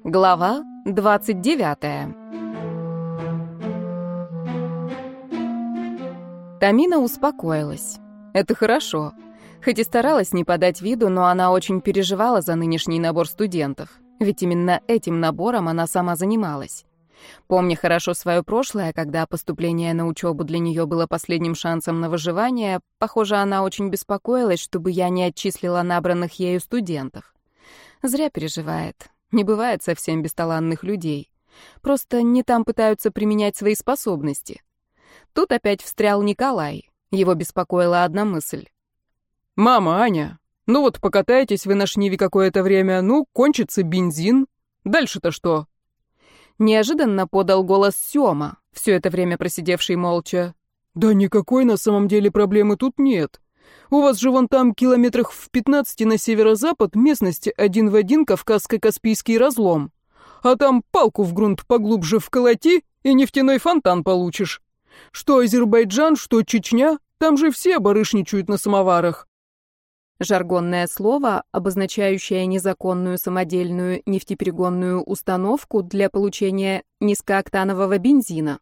Глава 29. Тамина успокоилась. Это хорошо. Хоть и старалась не подать виду, но она очень переживала за нынешний набор студентов. Ведь именно этим набором она сама занималась. Помня хорошо свое прошлое, когда поступление на учебу для нее было последним шансом на выживание, похоже, она очень беспокоилась, чтобы я не отчислила набранных ею студентов. Зря переживает. Не бывает совсем бесталанных людей. Просто не там пытаются применять свои способности. Тут опять встрял Николай. Его беспокоила одна мысль. «Мама, Аня, ну вот покатаетесь вы на шниве какое-то время, ну, кончится бензин. Дальше-то что?» Неожиданно подал голос Сёма, все это время просидевший молча. «Да никакой на самом деле проблемы тут нет. У вас же вон там километрах в 15 на северо-запад местности один в один Кавказско-Каспийский разлом. А там палку в грунт поглубже вколоти и нефтяной фонтан получишь. Что Азербайджан, что Чечня, там же все барышничают на самоварах». Жаргонное слово, обозначающее незаконную самодельную нефтеперегонную установку для получения низкооктанового бензина.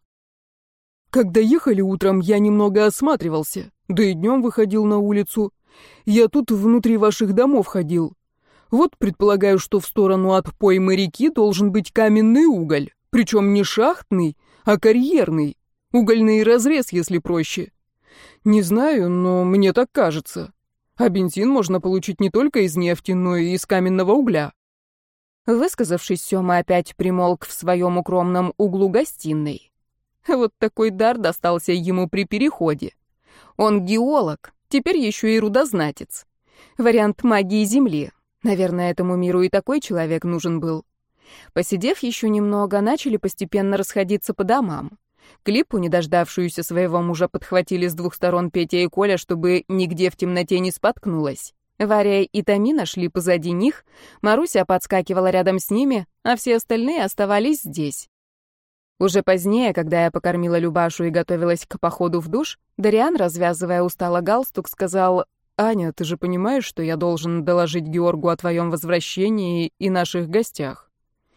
«Когда ехали утром, я немного осматривался, да и днем выходил на улицу. Я тут внутри ваших домов ходил. Вот предполагаю, что в сторону от поймы реки должен быть каменный уголь, причем не шахтный, а карьерный, угольный разрез, если проще. Не знаю, но мне так кажется. А бензин можно получить не только из нефти, но и из каменного угля». Высказавшись, Сёма опять примолк в своем укромном углу гостиной. Вот такой дар достался ему при переходе. Он геолог, теперь еще и рудознатец. Вариант магии Земли. Наверное, этому миру и такой человек нужен был. Посидев еще немного, начали постепенно расходиться по домам. Клипу, не дождавшуюся своего мужа, подхватили с двух сторон Петя и Коля, чтобы нигде в темноте не споткнулась. Варя и Тамина шли позади них, Маруся подскакивала рядом с ними, а все остальные оставались здесь. Уже позднее, когда я покормила Любашу и готовилась к походу в душ, Дариан, развязывая устало галстук, сказал: «Аня, ты же понимаешь, что я должен доложить Георгу о твоем возвращении и наших гостях?»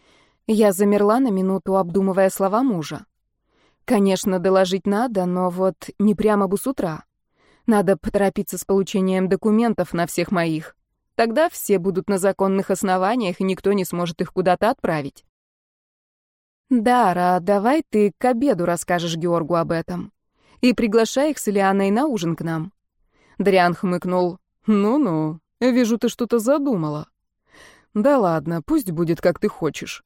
Я замерла на минуту, обдумывая слова мужа. Конечно, доложить надо, но вот не прямо бы с утра. Надо поторопиться с получением документов на всех моих. Тогда все будут на законных основаниях, и никто не сможет их куда-то отправить. «Дара, давай ты к обеду расскажешь Георгу об этом. И приглашай их с Ильяной на ужин к нам». Дариан хмыкнул. «Ну-ну, вижу, ты что-то задумала. Да ладно, пусть будет, как ты хочешь».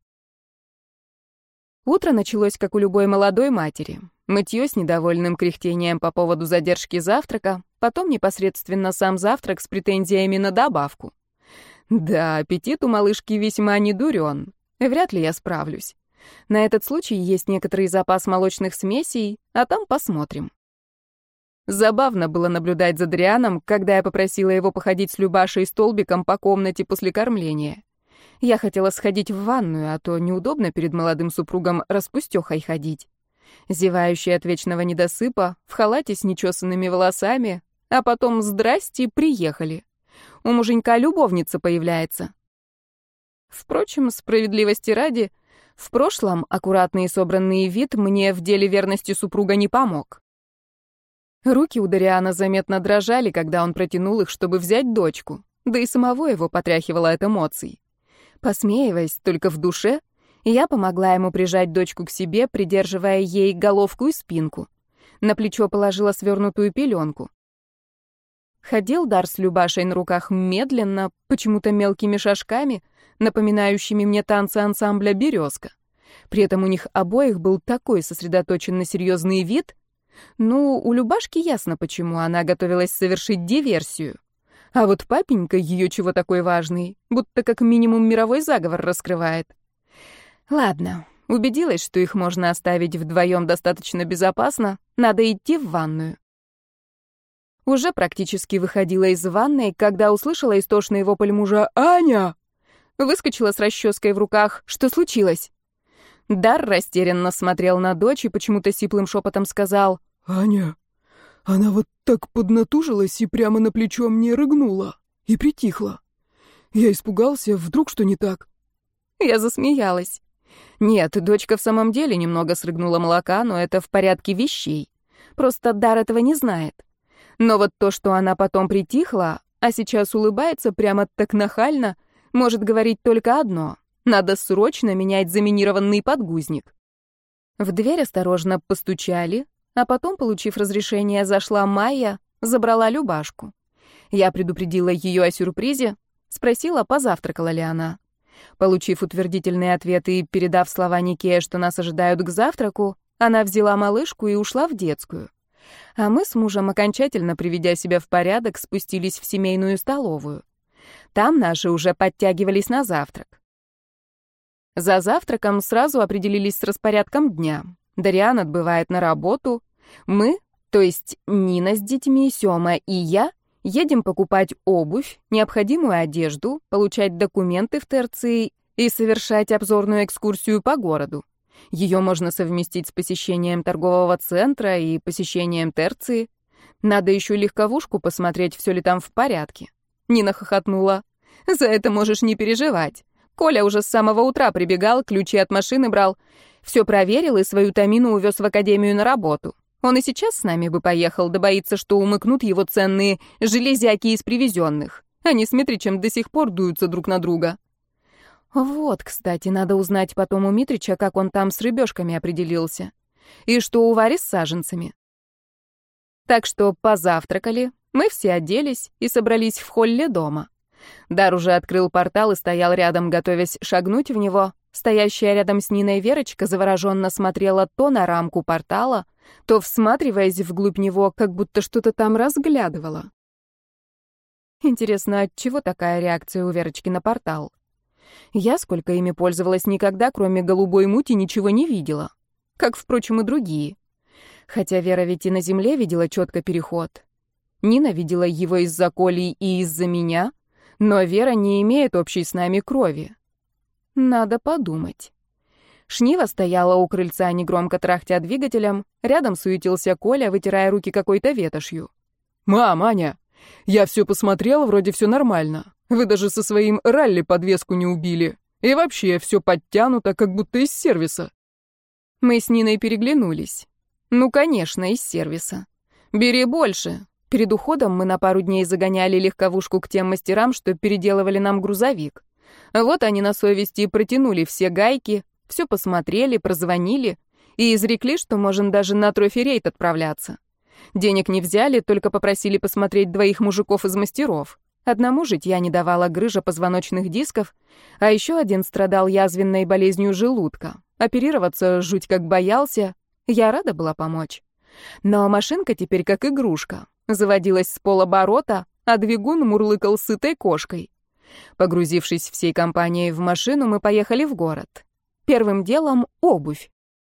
Утро началось, как у любой молодой матери. Мытье с недовольным кряхтением по поводу задержки завтрака, потом непосредственно сам завтрак с претензиями на добавку. Да, аппетит у малышки весьма недурен. Вряд ли я справлюсь. На этот случай есть некоторый запас молочных смесей, а там посмотрим. Забавно было наблюдать за Дрианом, когда я попросила его походить с Любашей и Столбиком по комнате после кормления. Я хотела сходить в ванную, а то неудобно перед молодым супругом распустёхой ходить. Зевающий от вечного недосыпа, в халате с нечесанными волосами, а потом «здрасте, приехали». У муженька любовница появляется. Впрочем, справедливости ради, в прошлом аккуратный и собранный вид мне в деле верности супруга не помог. Руки у Дариана заметно дрожали, когда он протянул их, чтобы взять дочку, да и самого его потряхивало от эмоций. Посмеиваясь только в душе, я помогла ему прижать дочку к себе, придерживая ей головку и спинку. На плечо положила свернутую пеленку. Ходил Дар с Любашей на руках медленно, почему-то мелкими шажками, напоминающими мне танцы ансамбля «Березка». При этом у них обоих был такой сосредоточенно серьезный вид. Ну, у Любашки ясно почему, она готовилась совершить диверсию. А вот папенька ее чего такой важный, будто как минимум мировой заговор раскрывает. Ладно, убедилась, что их можно оставить вдвоем достаточно безопасно, надо идти в ванную. Уже практически выходила из ванной, когда услышала истошный вопль мужа «Аня!». Выскочила с расческой в руках. Что случилось? Дар растерянно смотрел на дочь и почему-то сиплым шепотом сказал: «Аня, она вот так поднатужилась и прямо на плечо мне рыгнула. И притихла. Я испугался, вдруг что не так». Я засмеялась. Нет, дочка в самом деле немного срыгнула молока, но это в порядке вещей. Просто Дар этого не знает. Но вот то, что она потом притихла, а сейчас улыбается прямо так нахально, может говорить только одно. Надо срочно менять заминированный подгузник. В дверь осторожно постучали, а потом, получив разрешение, зашла Майя, забрала Любашку. Я предупредила ее о сюрпризе, спросила, позавтракала ли она. Получив утвердительные ответы и передав слова Нике, что нас ожидают к завтраку, она взяла малышку и ушла в детскую. А мы с мужем, окончательно приведя себя в порядок, спустились в семейную столовую. Там наши уже подтягивались на завтрак. За завтраком сразу определились с распорядком дня. Дариан отбывает на работу. Мы, то есть Нина с детьми, Сёма и я, едем покупать обувь, необходимую одежду, получать документы в терции и совершать обзорную экскурсию по городу. Ее можно совместить с посещением торгового центра и посещением терции. Надо еще легковушку посмотреть, все ли там в порядке. Нина хохотнула. «За это можешь не переживать. Коля уже с самого утра прибегал, ключи от машины брал. Все проверил и свою Тамину увез в академию на работу. Он и сейчас с нами бы поехал, да боится, что умыкнут его ценные железяки из привезенных. Они с Митричем до сих пор дуются друг на друга». Вот, кстати, надо узнать потом у Митрича, как он там с рыбешками определился. И что у Вари с саженцами. Так что позавтракали, мы все оделись и собрались в холле дома. Дар уже открыл портал и стоял рядом, готовясь шагнуть в него. Стоящая рядом с Ниной Верочка завороженно смотрела то на рамку портала, то, всматриваясь вглубь него, как будто что-то там разглядывала. Интересно, отчего такая реакция у Верочки на портал? Я, сколько ими пользовалась, никогда, кроме голубой мути, ничего не видела. Как, впрочем, и другие. Хотя Вера ведь и на земле видела четко переход. Нина видела его из-за Коли и из-за меня, но Вера не имеет общей с нами крови. Надо подумать. Шнива стояла у крыльца, негромко трахтя двигателем, рядом суетился Коля, вытирая руки какой-то ветошью. «Мам, Аня, я все посмотрел, вроде все нормально. Вы даже со своим ралли подвеску не убили. И вообще все подтянуто, как будто из сервиса». Мы с Ниной переглянулись. Ну, конечно, из сервиса. Бери больше. Перед уходом мы на пару дней загоняли легковушку к тем мастерам, что переделывали нам грузовик. Вот они на совести протянули все гайки, все посмотрели, прозвонили и изрекли, что можем даже на трофи-рейд отправляться. Денег не взяли, только попросили посмотреть двоих мужиков из мастеров. Одному житья не давала грыжа позвоночных дисков, а еще один страдал язвенной болезнью желудка. Оперироваться жуть как боялся. Я рада была помочь. Но машинка теперь как игрушка. Заводилась с полоборота, а двигун мурлыкал сытой кошкой. Погрузившись всей компанией в машину, мы поехали в город. Первым делом — обувь.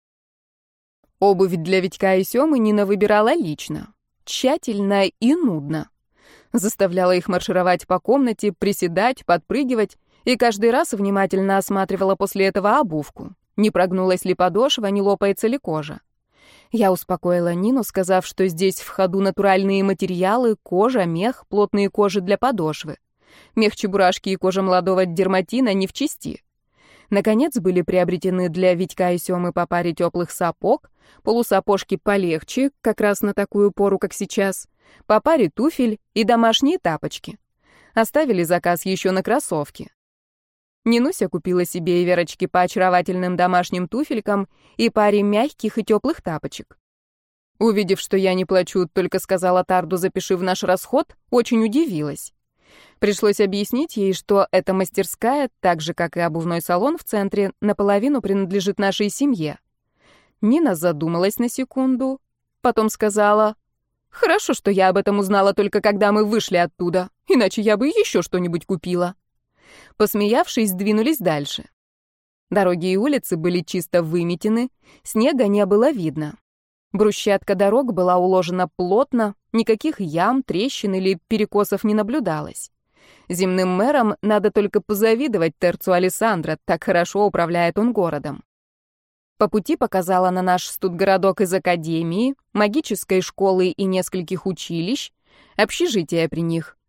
Обувь для Витька и Сёмы Нина выбирала лично. Тщательно и нудно. Заставляла их маршировать по комнате, приседать, подпрыгивать, и каждый раз внимательно осматривала после этого обувку. Не прогнулась ли подошва, не лопается ли кожа. Я успокоила Нину, сказав, что здесь в ходу натуральные материалы, кожа, мех, плотные кожи для подошвы. Мех чебурашки и кожа молодого дерматина не в чести. Наконец были приобретены для Витька и Сёмы по паре теплых сапог, полусапожки полегче, как раз на такую пору, как сейчас, по паре туфель и домашние тапочки. Оставили заказ еще на кроссовки. Нинуся купила себе и Верочке по очаровательным домашним туфелькам и паре мягких и теплых тапочек. Увидев, что я не плачу, только сказала Тарду, запиши в наш расход, очень удивилась. Пришлось объяснить ей, что эта мастерская, так же, как и обувной салон в центре, наполовину принадлежит нашей семье. Нина задумалась на секунду, потом сказала: «Хорошо, что я об этом узнала только когда мы вышли оттуда, иначе я бы еще что-нибудь купила». Посмеявшись, двинулись дальше. Дороги и улицы были чисто выметены, снега не было видно. Брусчатка дорог была уложена плотно, никаких ям, трещин или перекосов не наблюдалось. Земным мэрам надо только позавидовать Терцу Алессандро, так хорошо управляет он городом. По пути показала на наш студгородок из академии, магической школы и нескольких училищ, общежития при них.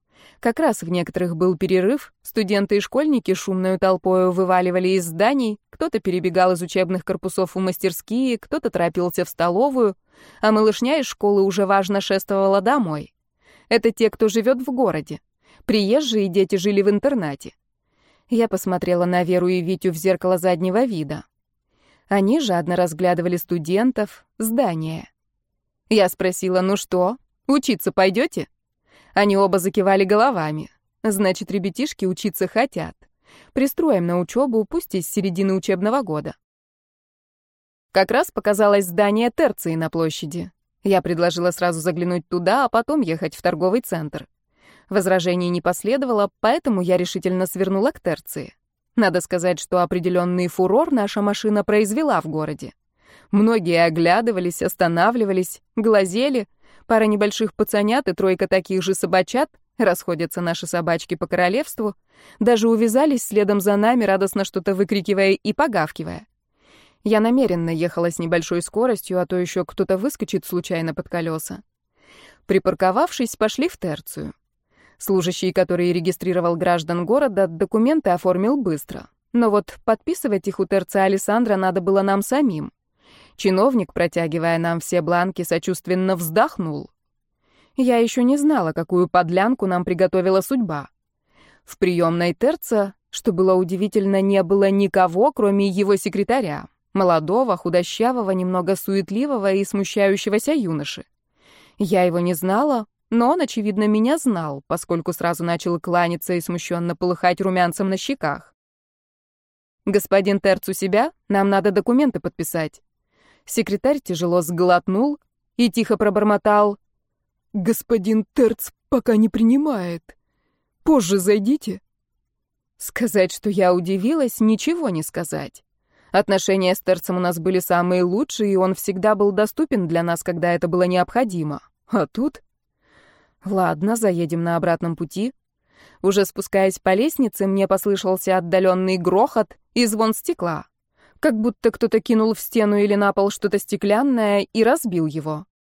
Как раз в некоторых был перерыв, студенты и школьники шумной толпою вываливали из зданий, кто-то перебегал из учебных корпусов в мастерские, кто-то торопился в столовую, а малышня из школы уже важно шествовала домой. Это те, кто живет в городе. Приезжие дети жили в интернате. Я посмотрела на Веру и Витю в зеркало заднего вида. Они жадно разглядывали студентов, здание. Я спросила: «Ну что, учиться пойдете?» Они оба закивали головами. Значит, ребятишки учиться хотят. Пристроим на учебу, пусть и с середины учебного года. Как раз показалось здание Терции на площади. Я предложила сразу заглянуть туда, а потом ехать в торговый центр. Возражений не последовало, поэтому я решительно свернула к Терции. Надо сказать, что определенный фурор наша машина произвела в городе. Многие оглядывались, останавливались, глазели. Пара небольших пацанят и тройка таких же собачат, расходятся наши собачки по королевству, даже увязались следом за нами, радостно что-то выкрикивая и погавкивая. Я намеренно ехала с небольшой скоростью, а то еще кто-то выскочит случайно под колеса. Припарковавшись, пошли в Терцию. Служащий, который регистрировал граждан города, документы оформил быстро. Но вот подписывать их у Терция Алессандро надо было нам самим. Чиновник, протягивая нам все бланки, сочувственно вздохнул. Я еще не знала, какую подлянку нам приготовила судьба. В приемной Терца, что было удивительно, не было никого, кроме его секретаря, молодого, худощавого, немного суетливого и смущающегося юноши. Я его не знала, но он, очевидно, меня знал, поскольку сразу начал кланяться и смущенно полыхать румянцем на щеках. «Господин Терц у себя? Нам надо документы подписать». Секретарь тяжело сглотнул и тихо пробормотал: «Господин Терц пока не принимает. Позже зайдите». Сказать, что я удивилась, ничего не сказать. Отношения с Терцем у нас были самые лучшие, и он всегда был доступен для нас, когда это было необходимо. А тут... Ладно, заедем на обратном пути. Уже спускаясь по лестнице, мне послышался отдаленный грохот и звон стекла. Как будто кто-то кинул в стену или на пол что-то стеклянное и разбил его.